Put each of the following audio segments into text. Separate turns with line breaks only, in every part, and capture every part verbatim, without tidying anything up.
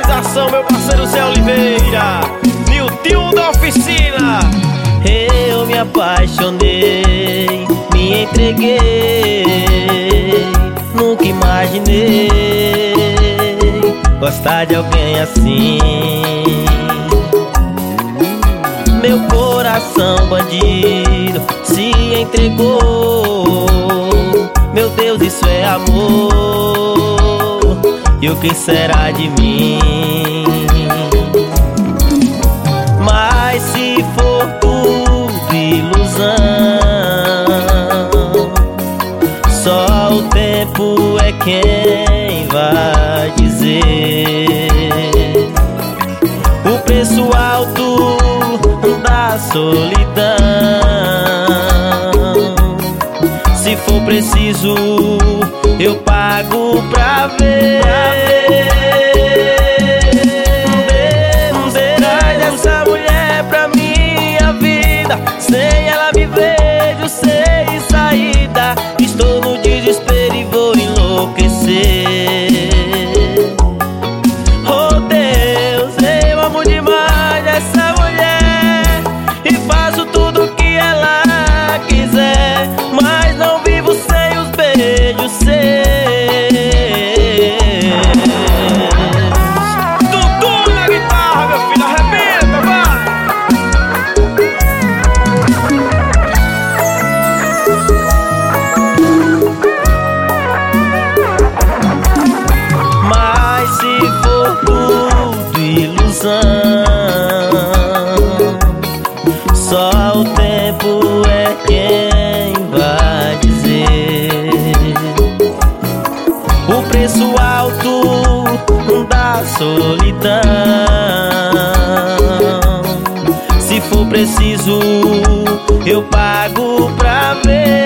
Realização, meu parceiro Zé Oliveira, Niltinho da oficina.
Eu me apaixonei, me entreguei, nunca imaginei gostar de alguém assim. Meu coração bandido se entregou, meu Deus, isso é amor, e o que será de mim? Mas se for tudo ilusão, só o tempo é quem vai dizer o preço alto da solidão. Se for preciso, eu pago pra ver. Traz essa mulher pra minha vida, sem ela me vejo sem saída. Estou no desespero e vou enlouquecer. Oh Deus, eu amo demais essa mulher e faço tudo o que ela quiser, mas não vivo sem os beijos seus.
Dudu na guitarra, meu filho, arrebenta, vai!
Mas se for tudo ilusão, só o tempo é quem vai dizer o preço alto da solidão. Se for preciso, eu pago pra ver.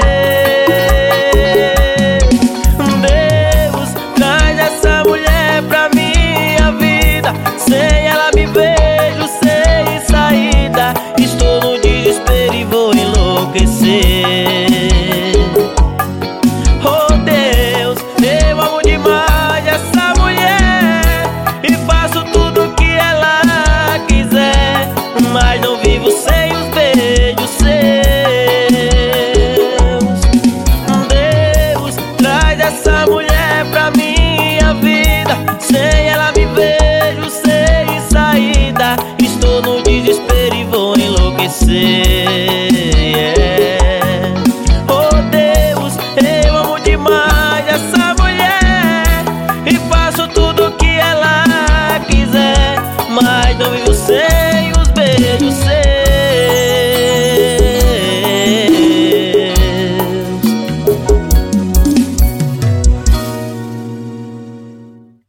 Deus, traz essa mulher pra minha vida, sem ela me vejo sem saída. Estou no desespero e vou enlouquecer. Oh Deus, eu amo demais essa mulher e faço tudo o que ela quiser, mas não vivo sem os beijos seus. Deus, traz essa mulher pra minha vida, sem ela me vejo sem saída. Estou no desespero e vou enlouquecer. Yeah. Oh Deus, eu amo demais essa mulher e faço tudo o que ela quiser, mas não vivo